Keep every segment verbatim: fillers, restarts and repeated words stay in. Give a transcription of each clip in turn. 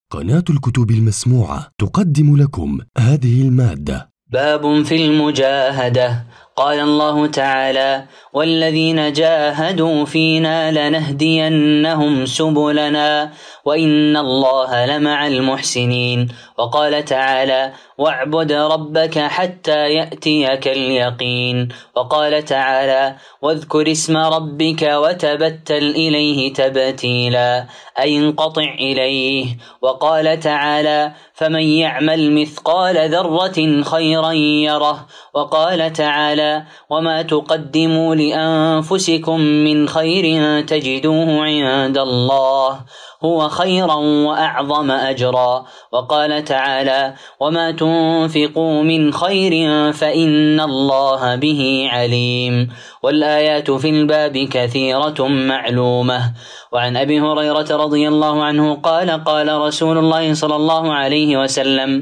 قناة الكتب المسموعة تقدم لكم هذه المادة. باب في المجاهدة. قال الله تعالى: والذين جاهدوا فينا لنهدينهم سبلنا وإن الله لمع المحسنين. وقال تعالى: واعبد ربك حتى يأتيك اليقين. وقال تعالى: واذكر اسم ربك وتبتل إليه تبتيلا، أي انقطع إليه. وقال تعالى: فمن يعمل مثقال ذرة خيرا يره. وقال تعالى: وما تقدموا لأنفسكم من خير تجدوه عند الله هو خيرا وأعظم أجرا. وقال تعالى: وما تنفقوا من خير فإن الله به عليم. والآيات في الباب كثيرة معلومة. وعن أبي هريرة رضي الله عنه قال: قال رسول الله صلى الله عليه وسلم: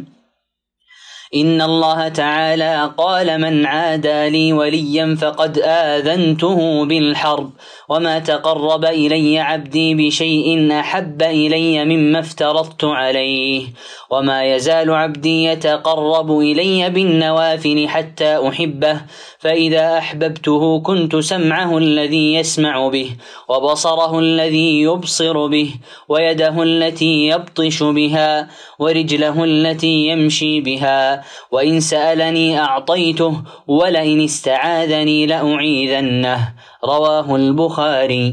إن الله تعالى قال: من عادى لي وليا فقد آذنته بالحرب، وما تقرب إلي عبدي بشيء أحب إلي مما افترضت عليه، وما يزال عبدي يتقرب إلي بالنوافل حتى أحبه، فإذا أحببته كنت سمعه الذي يسمع به، وبصره الذي يبصر به، ويده التي يبطش بها، ورجله التي يمشي بها، وإن سألني أعطيته، ولئن استعاذني لأعيذنه. رواه البخاري.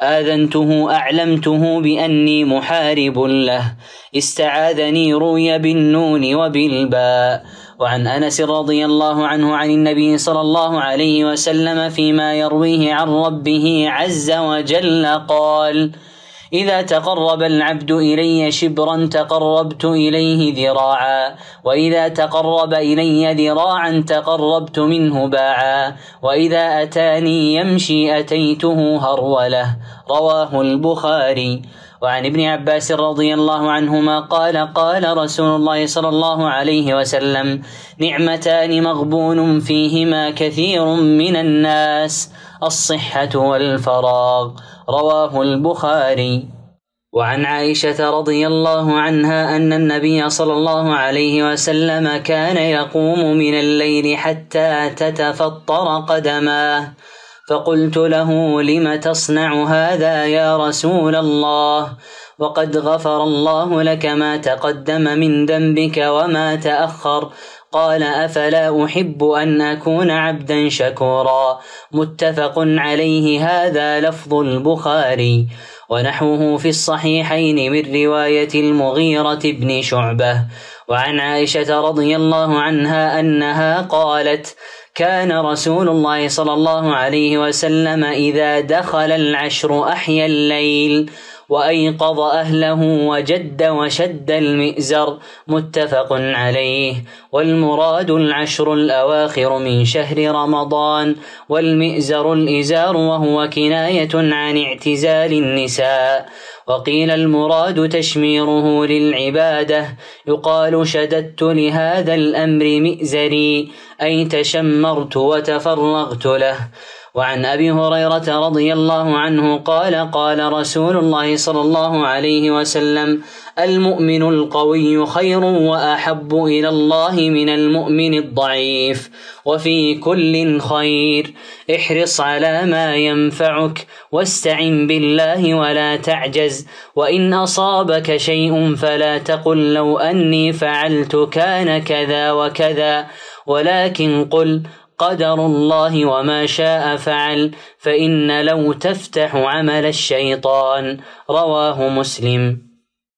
آذنته أعلمته بأني محارب له. استعاذني روي بالنون وبالباء. وعن أنس رضي الله عنه عن النبي صلى الله عليه وسلم فيما يرويه عن ربه عز وجل قال: إذا تقرب العبد إلي شبرا تقربت إليه ذراعا، وإذا تقرب إلي ذراعا تقربت منه باعا، وإذا أتاني يمشي أتيته هرولة. رواه البخاري. وعن ابن عباس رضي الله عنهما قال: قال رسول الله صلى الله عليه وسلم: نعمتان مغبون فيهما كثير من الناس، الصحة والفراغ. رواه البخاري. وعن عائشة رضي الله عنها أن النبي صلى الله عليه وسلم كان يقوم من الليل حتى تتفطر قدماه، فقلت له: لم تصنع هذا يا رسول الله؟ وقد غفر الله لك ما تقدم من ذنبك وما تأخر. قال: أفلا أحب أن أكون عبدا شكورا. متفق عليه. هذا لفظ البخاري. ونحوه في الصحيحين من رواية المغيرة بن شعبة. وعن عائشة رضي الله عنها أنها قالت: كان رسول الله صلى الله عليه وسلم إذا دخل العشر أحيا الليل وأيقظ أهله وجد وشد المئزر. متفق عليه. والمراد العشر الأواخر من شهر رمضان، والمئزر الإزار، وهو كناية عن اعتزال النساء. وقيل المراد تشميره للعبادة، يقال: شددت لهذا الأمر مئزري، أي تشمرت وتفرغت له. وعن أبي هريرة رضي الله عنه قال: قال رسول الله صلى الله عليه وسلم: المؤمن القوي خير وأحب إلى الله من المؤمن الضعيف، وفي كل خير. احرص على ما ينفعك، واستعن بالله ولا تعجز، وإن أصابك شيء فلا تقل لو أني فعلت كان كذا وكذا، ولكن قل قدر الله وما شاء فعل، فإن لو تفتح عمل الشيطان. رواه مسلم.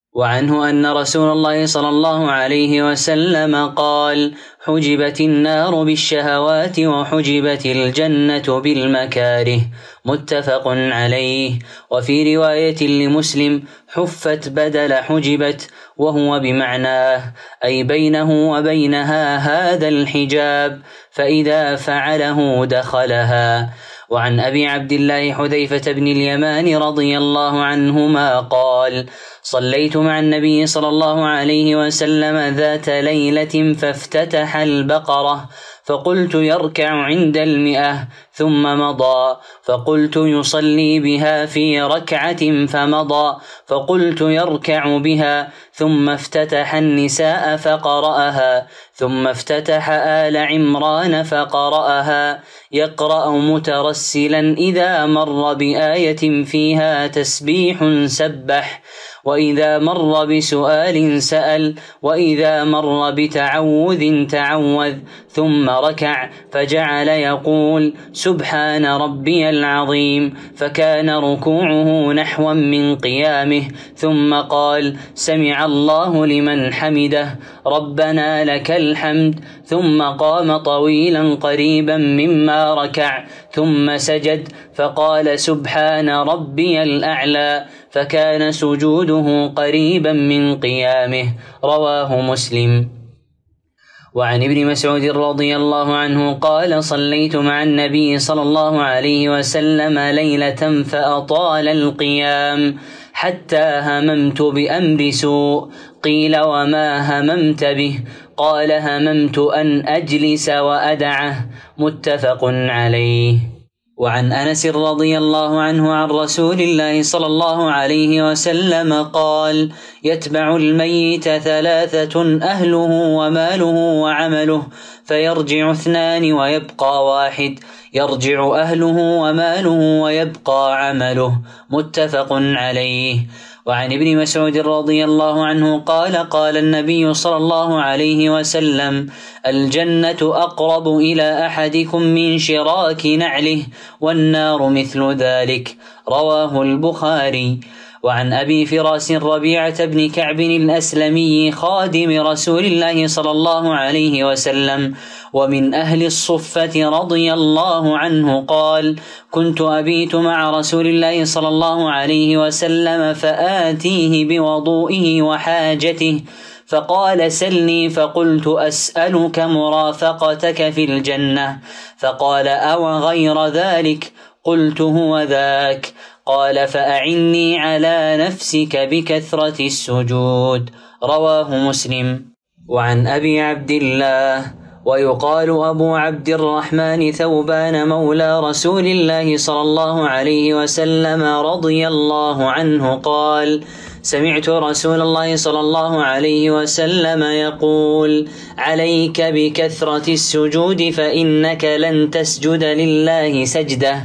وعنه أن رسول الله صلى الله عليه وسلم قال: حجبت النار بالشهوات وحجبت الجنة بالمكاره. متفق عليه. وفي رواية لمسلم: حفت بدل حجبت، وهو بمعناه، أي بينه وبينها هذا الحجاب، فإذا فعله دخلها. وعن أبي عبد الله حذيفة بن اليمان رضي الله عنهما قال: صليت مع النبي صلى الله عليه وسلم ذات ليلة فافتتح البقرة فقلت يركع عند المئة ثم مضى، فقلت يصلي بها في ركعة فمضى، فقلت يركع بها، ثم افتتح النساء فقرأها، ثم افتتح آل عمران فقرأها، يقرأ مترسلا إذا مر بآية فيها تسبيح سبح، وإذا مر بسؤال سأل، وإذا مر بتعوذ تعوذ، ثم ركع فجعل يقول سبحان ربي العظيم، فكان ركوعه نحوا من قيامه، ثم قال سمع الله لمن حمده ربنا لك الحمد، ثم قام طويلا قريبا مما ركع، ثم سجد فقال سبحان ربي الأعلى، فكان سجوده قريبا من قيامه. رواه مسلم. وعن ابن مسعود رضي الله عنه قال صليت مع النبي صلى الله عليه وسلم ليلة فأطال القيام حتى هممت بأمر سوء، قيل وما هممت به؟ قال هممت أن أجلس وأدعه. متفق عليه. وعن أنس رضي الله عنه عن رسول الله صلى الله عليه وسلم قال يتبع الميت ثلاثة أهله وماله وعمله، فيرجع اثنان ويبقى واحد، يرجع أهله وماله ويبقى عمله. متفق عليه. وعن ابن مسعود رضي الله عنه قال قال النبي صلى الله عليه وسلم الجنة أقرب إلى أحدكم من شراك نعله، والنار مثل ذلك. رواه البخاري. وعن أبي فراس ربيعة بن كعب الأسلمي خادم رسول الله صلى الله عليه وسلم ومن أهل الصفة رضي الله عنه قال كنت أبيت مع رسول الله صلى الله عليه وسلم فآتيه بوضوئه وحاجته، فقال سلني، فقلت أسألك مرافقتك في الجنة، فقال أو غير ذلك؟ قلت هو ذاك. قال فأعني على نفسك بكثرة السجود. رواه مسلم. وعن أبي عبد الله ويقال أبو عبد الرحمن ثوبان مولى رسول الله صلى الله عليه وسلم رضي الله عنه قال سمعت رسول الله صلى الله عليه وسلم يقول عليك بكثرة السجود فإنك لن تسجد لله سجدة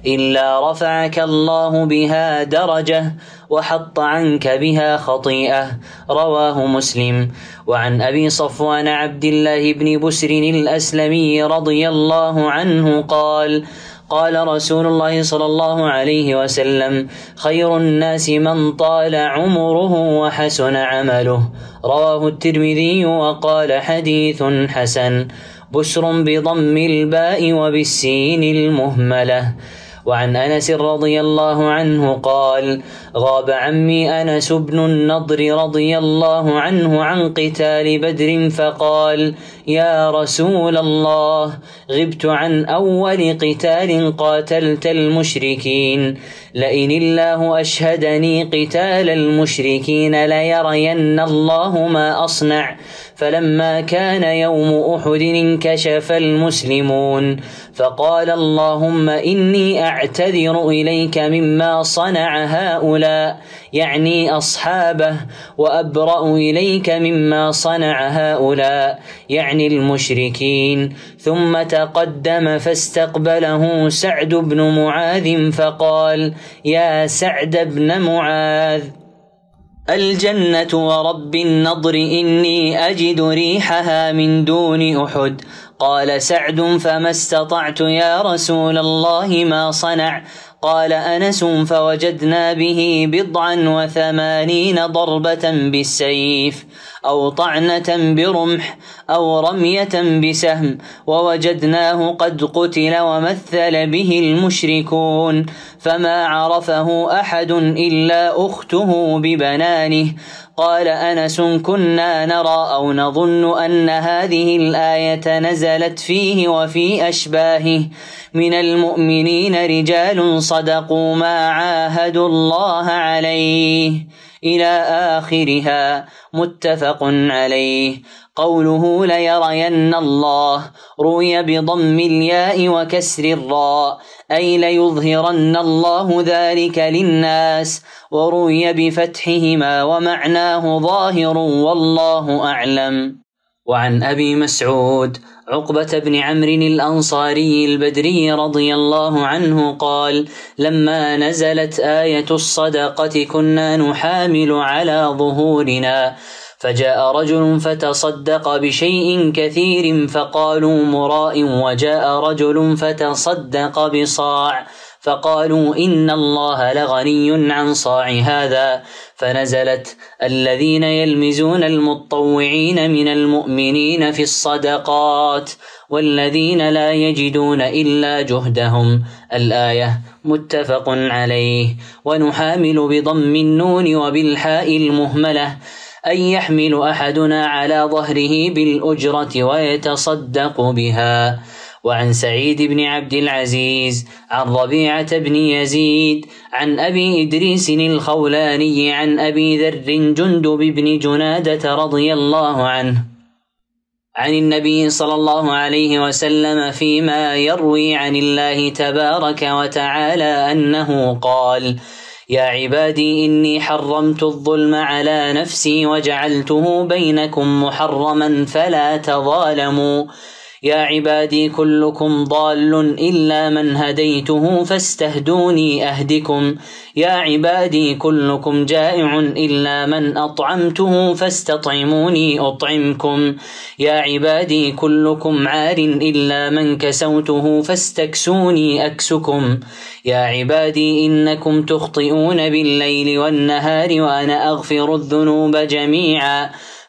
إلا رفعك الله بها درجة وحط عنك بها خطيئة. رواه مسلم. وعن أبي صفوان عبد الله بن بسر الأسلمي رضي الله عنه قال قال رسول الله صلى الله عليه وسلم خير الناس من طال عمره وحسن عمله. رواه الترمذي وقال حديث حسن. بسر بضم الباء وبالسين المهملة. وعن أنس رضي الله عنه قال غاب عمي أنس بن النضر رضي الله عنه عن قتال بدر فقال يا رسول الله غبت عن أول قتال قاتلت المشركين، لئن الله أشهدني قتال المشركين ليرين الله ما أصنع. فلما كان يوم أحد انكشف المسلمون فقال اللهم إني أعتذر إليك مما صنع هؤلاء، يعني أصحابه، وأبرأ إليك مما صنع هؤلاء، يعني المشركين. ثم تقدم فاستقبله سعد بن معاذ فقال يا سعد بن معاذ الجنة ورب النضر إني أجد ريحها من دون أحد. قال سعد فما استطعت يا رسول الله ما صنع؟ قال أنس فوجدنا به بضعا وثمانين ضربة بالسيف أو طعنة برمح أو رمية بسهم، ووجدناه قد قتل ومثل به المشركون، فما عرفه أحد إلا أخته ببنانه. قال أنس كنا نرى أو نظن أن هذه الآية نزلت فيه وفي أشباهه من المؤمنين رجال صدقوا ما عاهدوا الله عليه. إلى آخرها، متفق عليه. قوله ليرين الله روي بضم الياء وكسر الراء، أي ليظهرن الله ذلك للناس، وروي بفتحهما ومعناه ظاهر والله أعلم. وعن أبي مسعود عقبة بن عمرو الأنصاري البدري رضي الله عنه قال: لما نزلت آية الصدقة كنا نحامل على ظهورنا، فجاء رجل فتصدق بشيء كثير فقالوا مراء، وجاء رجل فتصدق بصاع فقالوا إن الله لغني عن صاع هذا، فنزلت: الذين يلمزون المتطوعين من المؤمنين في الصدقات والذين لا يجدون إلا جهدهم، الآية، متفق عليه. ونحامل بضم النون وبالحاء المهملة، أن يحمل أحدنا على ظهره بالأجرة ويتصدق بها. وعن سعيد بن عبد العزيز عن ربيعة بن يزيد عن أبي إدريس الخولاني عن أبي ذر جندب بن جنادة رضي الله عنه عن النبي صلى الله عليه وسلم فيما يروي عن الله تبارك وتعالى أنه قال: يا عبادي إني حرمت الظلم على نفسي وجعلته بينكم محرما فلا تظالموا. يا عبادي كلكم ضال إلا من هديته فاستهدوني أهدكم. يا عبادي كلكم جائع إلا من أطعمته فاستطعموني أطعمكم. يا عبادي كلكم عار إلا من كسوته فاستكسوني أكسكم. يا عبادي إنكم تخطئون بالليل والنهار وأنا أغفر الذنوب جميعا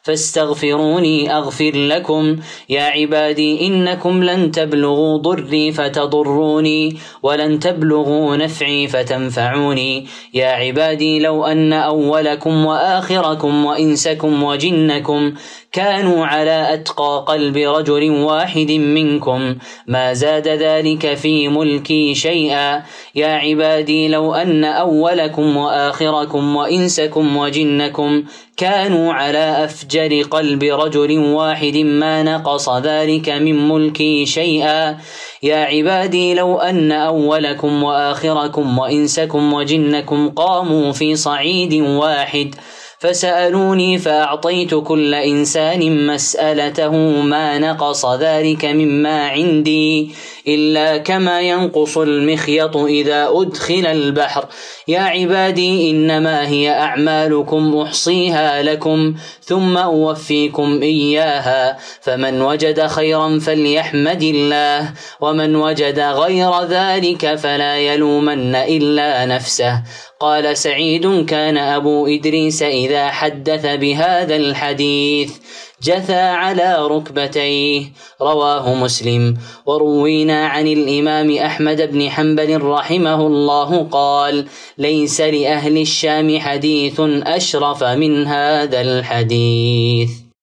فاستغفروني أغفر لكم. يا عبادي إنكم لن تبلغوا ضري فتضروني ولن تبلغوا نفعي فتنفعوني. يا عبادي لو أن أولكم وآخركم وإنسكم وجنكم كانوا على أتقى قلب رجل واحد منكم ما زاد ذلك في ملكي شيئا. يا عبادي لو أن أولكم وآخركم وإنسكم وجنكم كانوا على أفجر قلب رجل واحد ما نقص ذلك من ملكي شيئا. يا عبادي لو أن أولكم وآخركم وإنسكم وجنكم قاموا في صعيد واحد فسألوني فأعطيت كل إنسان مسألته ما نقص ذلك مما عندي إلا كما ينقص المخيط إذا أدخل البحر. يا عبادي إنما هي أعمالكم أحصيها لكم ثم أوفيكم إياها، فمن وجد خيرا فليحمد الله ومن وجد غير ذلك فلا يلومن إلا نفسه. قال سعيد: كان أبو إدريس إذا حدث بهذا الحديث جثى على ركبتيه، رواه مسلم. وروينا عن الإمام أحمد بن حنبل رحمه الله قال: ليس لأهل الشام حديث أشرف من هذا الحديث.